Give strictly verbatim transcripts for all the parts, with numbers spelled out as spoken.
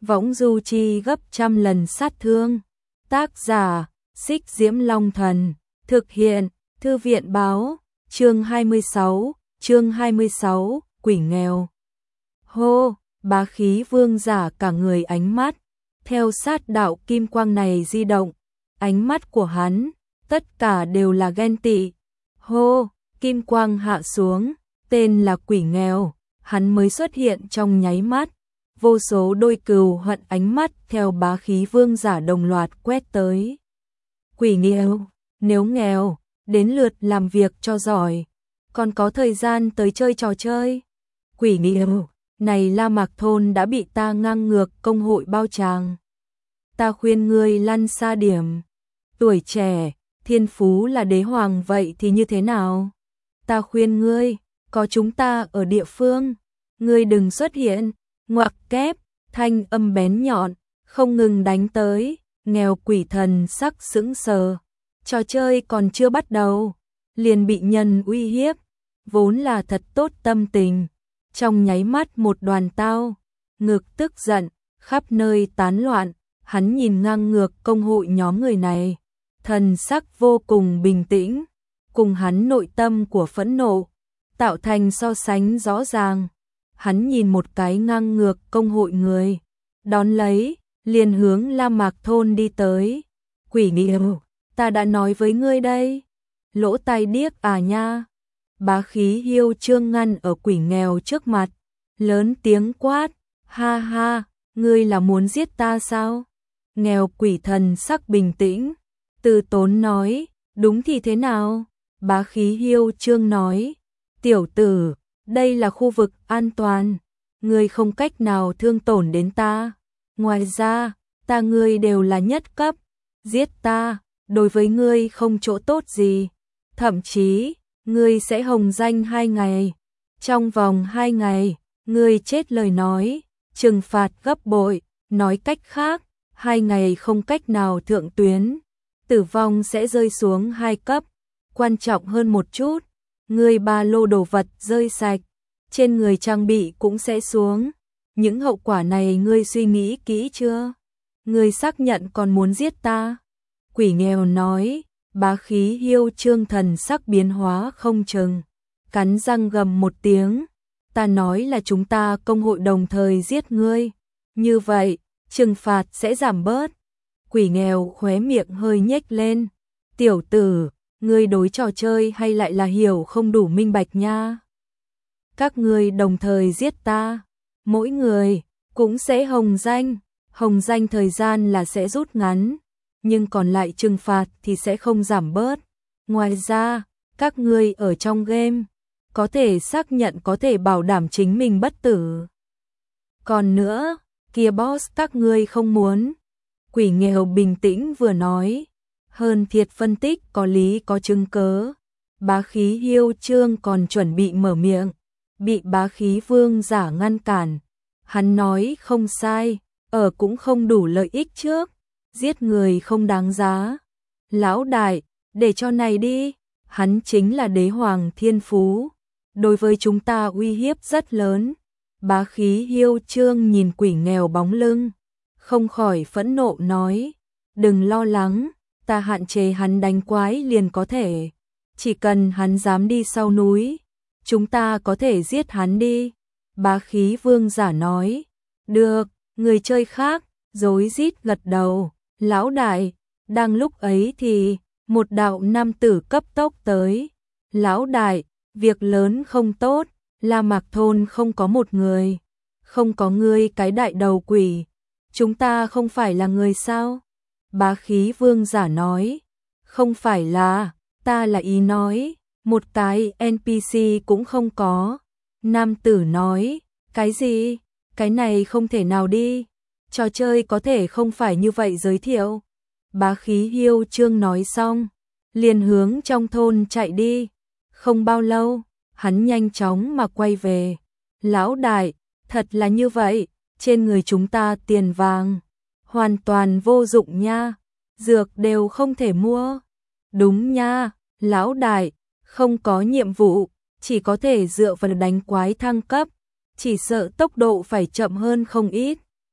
võng du chi gấp trăm lần sát thương. Tác giả, Xích Diễm Long Thần, thực hiện, Thư viện báo, chương hai mươi sáu, chương hai mươi sáu, quỷ nghèo. Hô, bá khí vương giả cả người ánh mắt, theo sát đạo kim quang này di động, ánh mắt của hắn, tất cả đều là ghen tị. Hô, kim quang hạ xuống, tên là quỷ nghèo, hắn mới xuất hiện trong nháy mắt. Vô số đôi cừu hận ánh mắt theo bá khí vương giả đồng loạt quét tới. Quỷ nghèo, nếu nghèo, đến lượt làm việc cho giỏi, còn có thời gian tới chơi trò chơi. Quỷ nghèo, này La Mạc Thôn đã bị ta ngang ngược công hội bao tràng. Ta khuyên ngươi lăn xa điểm. Tuổi trẻ, thiên phú là đế hoàng vậy thì như thế nào? Ta khuyên ngươi, có chúng ta ở địa phương, ngươi đừng xuất hiện. Ngoặc kép, thanh âm bén nhọn, không ngừng đánh tới, nghèo quỷ thần sắc sững sờ. Trò chơi còn chưa bắt đầu, liền bị nhân uy hiếp, vốn là thật tốt tâm tình. Trong nháy mắt một đoàn tao, ngực tức giận, khắp nơi tán loạn, hắn nhìn ngang ngược công hội nhóm người này, thần sắc vô cùng bình tĩnh, cùng hắn nội tâm của phẫn nộ, tạo thành so sánh rõ ràng. Hắn nhìn một cái ngang ngược công hội người, đón lấy, liền hướng La Mạc Thôn đi tới. Quỷ nghèo, ta đã nói với ngươi đây, lỗ tai điếc à nha. Bá khí hiêu trương ngăn ở quỷ nghèo trước mặt, lớn tiếng quát, ha ha, ngươi là muốn giết ta sao? Nghèo quỷ thần sắc bình tĩnh, từ tốn nói, đúng thì thế nào? Bá khí hiêu trương nói, tiểu tử, đây là khu vực an toàn, ngươi không cách nào thương tổn đến ta. Ngoài ra, ta ngươi đều là nhất cấp, giết ta, đối với ngươi không chỗ tốt gì. Thậm chí, ngươi sẽ hồng danh hai ngày. Trong vòng hai ngày, ngươi chết lời nói, trừng phạt gấp bội. Nói cách khác, hai ngày không cách nào thượng tuyến, tử vong sẽ rơi xuống hai cấp. Quan trọng hơn một chút, ngươi ba lô đồ vật rơi sạch, trên người trang bị cũng sẽ xuống. Những hậu quả này ngươi suy nghĩ kỹ chưa? Ngươi xác nhận còn muốn giết ta? Quỷ nghèo nói, bá khí hiêu trương thần sắc biến hóa không chừng, cắn răng gầm một tiếng, ta nói là chúng ta công hội đồng thời giết ngươi, như vậy, trừng phạt sẽ giảm bớt. Quỷ nghèo khóe miệng hơi nhếch lên, tiểu tử, ngươi đối trò chơi hay lại là hiểu không đủ minh bạch nha. Các ngươi đồng thời giết ta, mỗi người cũng sẽ hồng danh, hồng danh thời gian là sẽ rút ngắn, nhưng còn lại trừng phạt thì sẽ không giảm bớt. Ngoài ra, các ngươi ở trong game có thể xác nhận có thể bảo đảm chính mình bất tử. Còn nữa, kia boss các ngươi không muốn. Quỷ nghèo bình tĩnh vừa nói, hơn thiệt phân tích có lý có chứng cớ. Bá khí hiêu trương còn chuẩn bị mở miệng, bị bá khí vương giả ngăn cản. Hắn nói không sai, ở cũng không đủ lợi ích trước, giết người không đáng giá. Lão đại, để cho này đi, hắn chính là đế hoàng thiên phú, đối với chúng ta uy hiếp rất lớn. Bá khí hiêu trương nhìn quỷ nghèo bóng lưng, không khỏi phẫn nộ nói, đừng lo lắng, ta hạn chế hắn đánh quái liền có thể, chỉ cần hắn dám đi sau núi, chúng ta có thể giết hắn đi. Bá khí vương giả nói, được, người chơi khác, rối rít gật đầu. Lão đại, đang lúc ấy thì, một đạo nam tử cấp tốc tới. Lão đại, việc lớn không tốt, La Mạc Thôn không có một người, không có ngươi cái đại đầu quỷ, chúng ta không phải là người sao? Bá khí vương giả nói, không phải là, ta là ý nói, một cái en pê xê cũng không có. Nam tử nói, cái gì? Cái này không thể nào đi, trò chơi có thể không phải như vậy giới thiệu. Bá khí hiêu trương nói xong, liền hướng trong thôn chạy đi. Không bao lâu, hắn nhanh chóng mà quay về. Lão đại, thật là như vậy, trên người chúng ta tiền vàng hoàn toàn vô dụng nha, dược đều không thể mua. Đúng nha, lão đại, không có nhiệm vụ, chỉ có thể dựa vào đánh quái thăng cấp, chỉ sợ tốc độ phải chậm hơn không ít.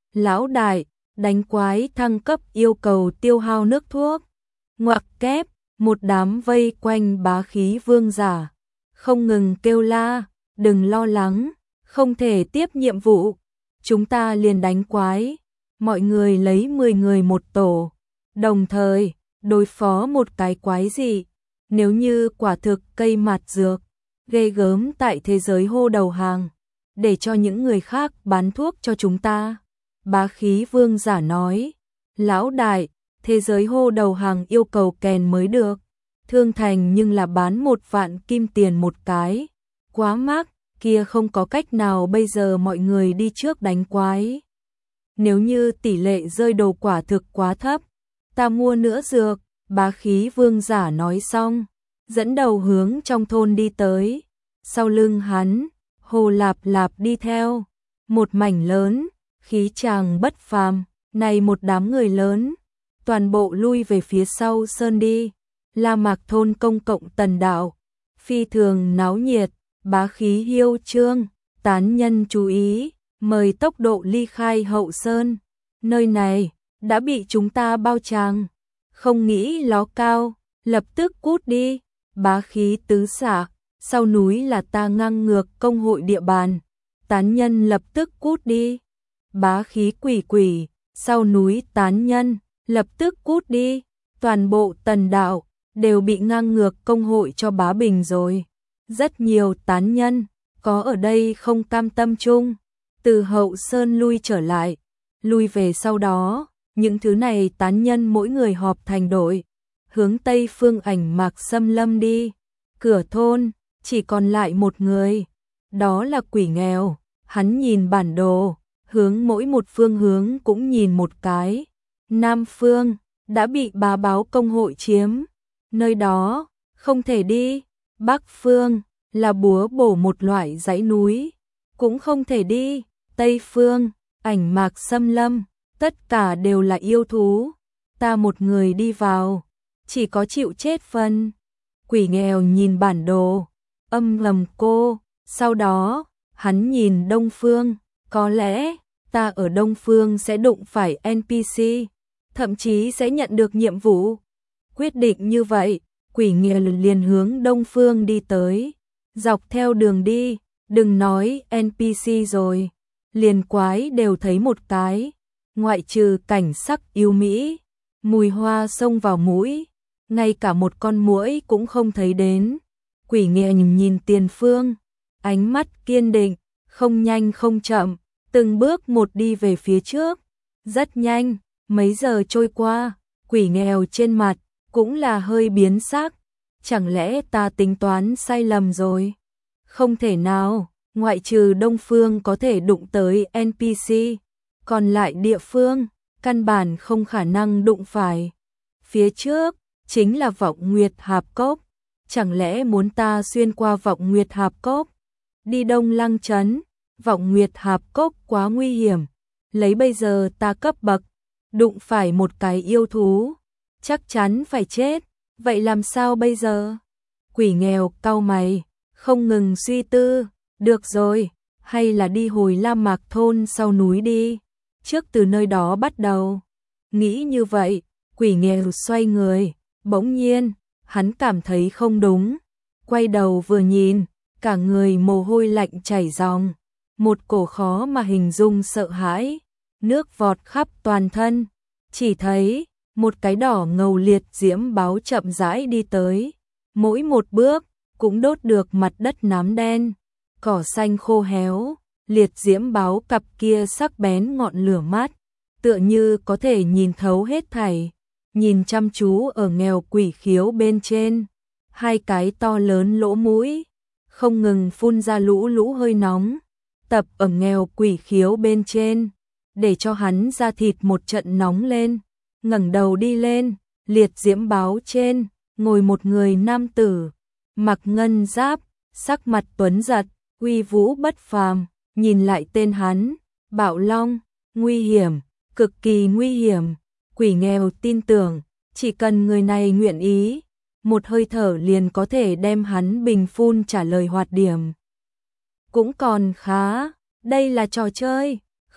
Lão đại, đánh quái thăng cấp yêu cầu tiêu hao nước thuốc. Ngoặc kép, một đám vây quanh bá khí vương giả, không ngừng kêu la, đừng lo lắng, không thể tiếp nhiệm vụ, chúng ta liền đánh quái. Mọi người lấy mười người một tổ, đồng thời đối phó một cái quái gì. Nếu như quả thực cây mạt dược, ghê gớm tại thế giới hô đầu hàng, để cho những người khác bán thuốc cho chúng ta. Bá khí vương giả nói, lão đại, thế giới hô đầu hàng yêu cầu kèn mới được. Thương thành nhưng là bán một vạn kim tiền một cái. Quá mắc, kia không có cách nào, bây giờ mọi người đi trước đánh quái. Nếu như tỷ lệ rơi đồ quả thực quá thấp, ta mua nữa dược. Bá khí vương giả nói xong, dẫn đầu hướng trong thôn đi tới. Sau lưng hắn, Hồ Lạp Lạp đi theo. Một mảnh lớn, khí tràng bất phàm, này một đám người lớn, toàn bộ lui về phía sau sơn đi. La Mạc thôn công cộng tần đạo, phi thường náo nhiệt, bá khí hiêu trương, tán nhân chú ý, mời tốc độ ly khai hậu sơn. Nơi này đã bị chúng ta bao tràng, không nghĩ ló cao, lập tức cút đi. Bá khí tứ xạ, sau núi là ta ngang ngược công hội địa bàn, tán nhân lập tức cút đi. Bá khí quỷ quỷ, sau núi tán nhân, lập tức cút đi. Toàn bộ tần đạo đều bị ngang ngược công hội cho bá bình rồi. Rất nhiều tán nhân có ở đây không cam tâm chung, từ hậu sơn lui trở lại, lui về sau đó, những thứ này tán nhân mỗi người họp thành đội, hướng tây phương Ảnh Mạc xâm lâm đi. Cửa thôn chỉ còn lại một người, đó là quỷ nghèo. Hắn nhìn bản đồ, hướng mỗi một phương hướng cũng nhìn một cái. Nam phương đã bị bá báo công hội chiếm, nơi đó không thể đi. Bắc phương là búa bổ một loại dãy núi, cũng không thể đi. Tây phương, Ảnh Mạc xâm lâm, tất cả đều là yêu thú. Ta một người đi vào, chỉ có chịu chết phân. Quỷ nghèo nhìn bản đồ, âm lầm cô. Sau đó, hắn nhìn đông phương, có lẽ ta ở đông phương sẽ đụng phải en pê xê, thậm chí sẽ nhận được nhiệm vụ. Quyết định như vậy, quỷ nghèo liền hướng đông phương đi tới. Dọc theo đường đi, đừng nói en pê xê rồi, liền quái đều thấy một cái. Ngoại trừ cảnh sắc yêu mỹ, mùi hoa xông vào mũi, ngay cả một con muỗi cũng không thấy đến. Quỷ nghèo nhìn, nhìn tiền phương, ánh mắt kiên định, không nhanh không chậm, từng bước một đi về phía trước. Rất nhanh, mấy giờ trôi qua, quỷ nghèo trên mặt cũng là hơi biến sắc. Chẳng lẽ ta tính toán sai lầm rồi? Không thể nào, ngoại trừ đông phương có thể đụng tới en pê xê, còn lại địa phương căn bản không khả năng đụng phải. Phía trước chính là Vọng Nguyệt Hạp Cốc, chẳng lẽ muốn ta xuyên qua Vọng Nguyệt Hạp Cốc đi Đông Lăng trấn? Vọng Nguyệt Hạp Cốc quá nguy hiểm, lấy bây giờ ta cấp bậc, đụng phải một cái yêu thú, chắc chắn phải chết, vậy làm sao bây giờ? Quỷ nghèo cau mày, không ngừng suy tư. Được rồi, hay là đi hồi La Mạc thôn sau núi đi, trước từ nơi đó bắt đầu. Nghĩ như vậy, quỷ nghèo xoay người, bỗng nhiên, hắn cảm thấy không đúng. Quay đầu vừa nhìn, cả người mồ hôi lạnh chảy ròng, một cổ khó mà hình dung sợ hãi, nước vọt khắp toàn thân. Chỉ thấy, một cái đỏ ngầu liệt diễm báo chậm rãi đi tới, mỗi một bước, cũng đốt được mặt đất nám đen. Cỏ xanh khô héo, liệt diễm báo cặp kia sắc bén ngọn lửa mát, tựa như có thể nhìn thấu hết thảy. Nhìn chăm chú ở nghèo quỷ khiếu bên trên, hai cái to lớn lỗ mũi, không ngừng phun ra lũ lũ hơi nóng, tập ở nghèo quỷ khiếu bên trên, để cho hắn da thịt một trận nóng lên. Ngẩng đầu đi lên, liệt diễm báo trên, ngồi một người nam tử, mặc ngân giáp, sắc mặt tuấn giật, uy vũ bất phàm. Nhìn lại tên hắn, Bạo Long, nguy hiểm, cực kỳ nguy hiểm. Quỷ nghèo tin tưởng, chỉ cần người này nguyện ý, một hơi thở liền có thể đem hắn bình phun trả lời hoạt điểm. Cũng còn khá, đây là trò chơi,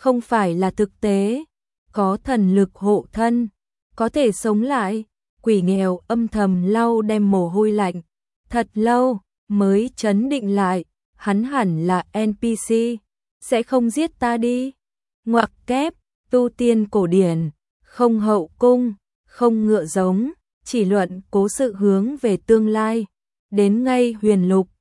không phải là thực tế, có thần lực hộ thân, có thể sống lại. Quỷ nghèo âm thầm lau đem mồ hôi lạnh, thật lâu mới trấn định lại, hắn hẳn là en pê xê, sẽ không giết ta đi. Ngoặc kép, tu tiên cổ điển, không hậu cung, không ngựa giống, chỉ luận cố sự hướng về tương lai. Đến ngay huyền lục,